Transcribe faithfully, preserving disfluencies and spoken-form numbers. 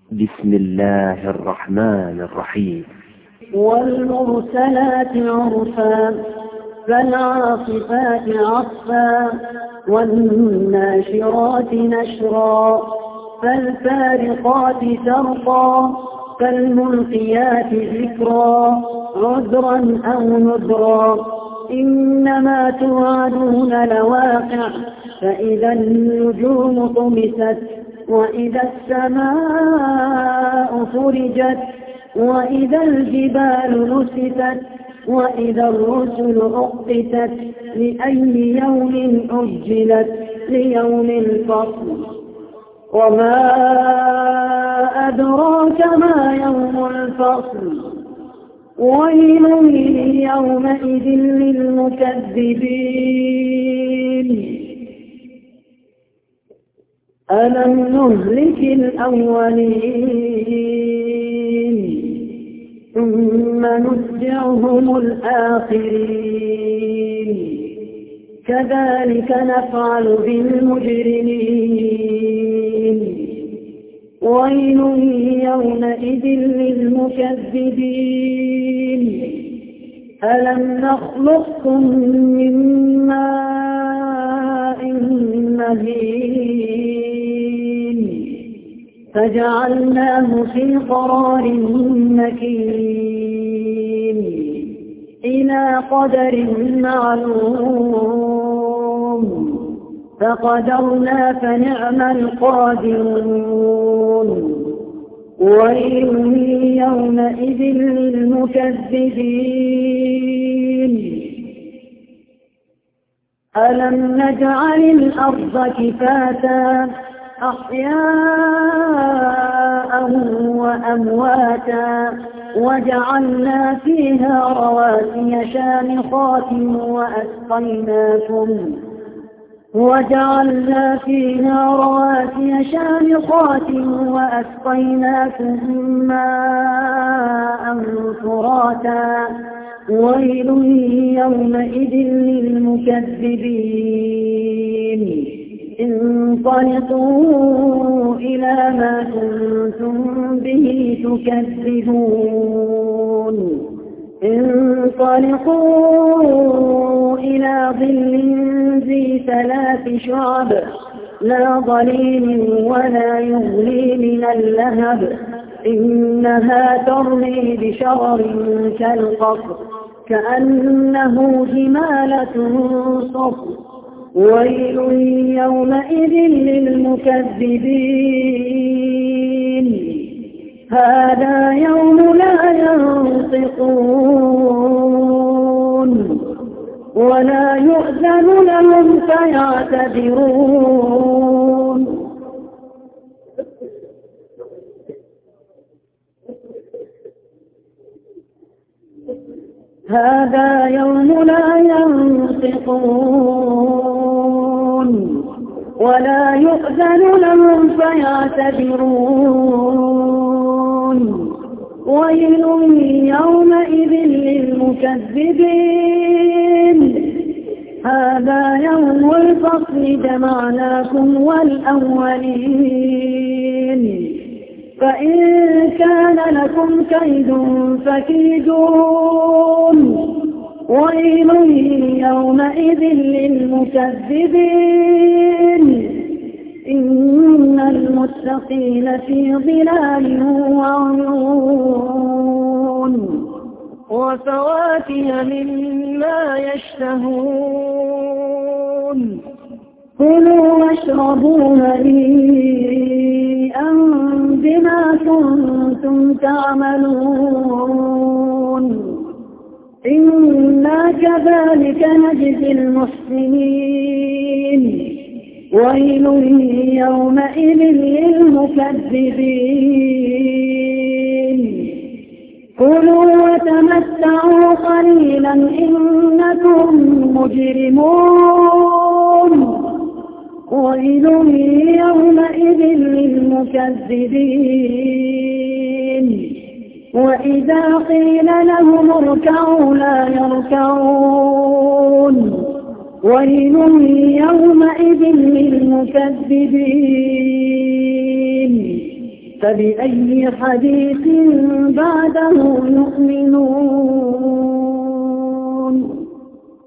بسم الله الرحمن الرحيم. والمرسلات عرفا فالعاصفات عصفا والناشرات نشرا فالفارقات فرقا فالملقيات ذكرا عذرا أو نذرا إنما توعدون لواقع فإذا النجوم طمست وإذا السماء فرجت وإذا الجبال نسفت وإذا الرسل أقتت لأي يوم أجلت ليوم الفصل وما أدراك ما يوم الفصل ويل يومئذ للمكذبين ألم نهلك الأولين ثم نتبعهم الآخرين كذلك نفعل بالمجرمين ويل يومئذ للمكذبين ألم نخلقكم من ماء مهين فجعلناه في قرار مكين إلى قدر معلوم فقدرنا فنعم القادرون ويل يومئذ للمكذبين ألم نجعل الأرض كفاتا أحياء وأمواتا وجعلنا فيها رواسي شامخات وأسقيناكم وجعلنا فيها رواسي شامخات وأسقيناكم ماء فراتا ويل يومئذ للمكذبين انطلقوا إلى ما كنتم به تكذبون انطلقوا إلى ظل ذي ثلاث شعب لا ظليل ولا يغلي من اللهب إنها ترمي بشرر كالقصر كأنه جمالة صفر ويل يومئذ للمكذبين هذا يوم لا ينطقون ولا يؤذن لهم فيعتذرون هذا يوم لا ينطقون ولا يؤذن لهم فيعتذرون ويل يومئذ للمكذبين هذا يوم الفصل جمعناكم والأولين فإن كان لكم كيد فكيدون ويل يومئذ للمكذبين إن المتقين في ظلال وعيون وفواكه مما يشتهون كلوا واشربوا هنيئا بما كنتم تعملون إنا كذلك نجزي المحسنين ويل يومئذ للمكذبين كلوا وتمتعوا قليلا إنكم مجرمون ويل يومئذ للمكذبين وإذا قيل لهم اركعوا لا يركعون ويل يومئذ للمكذبين فبأي حديث بعده يؤمنون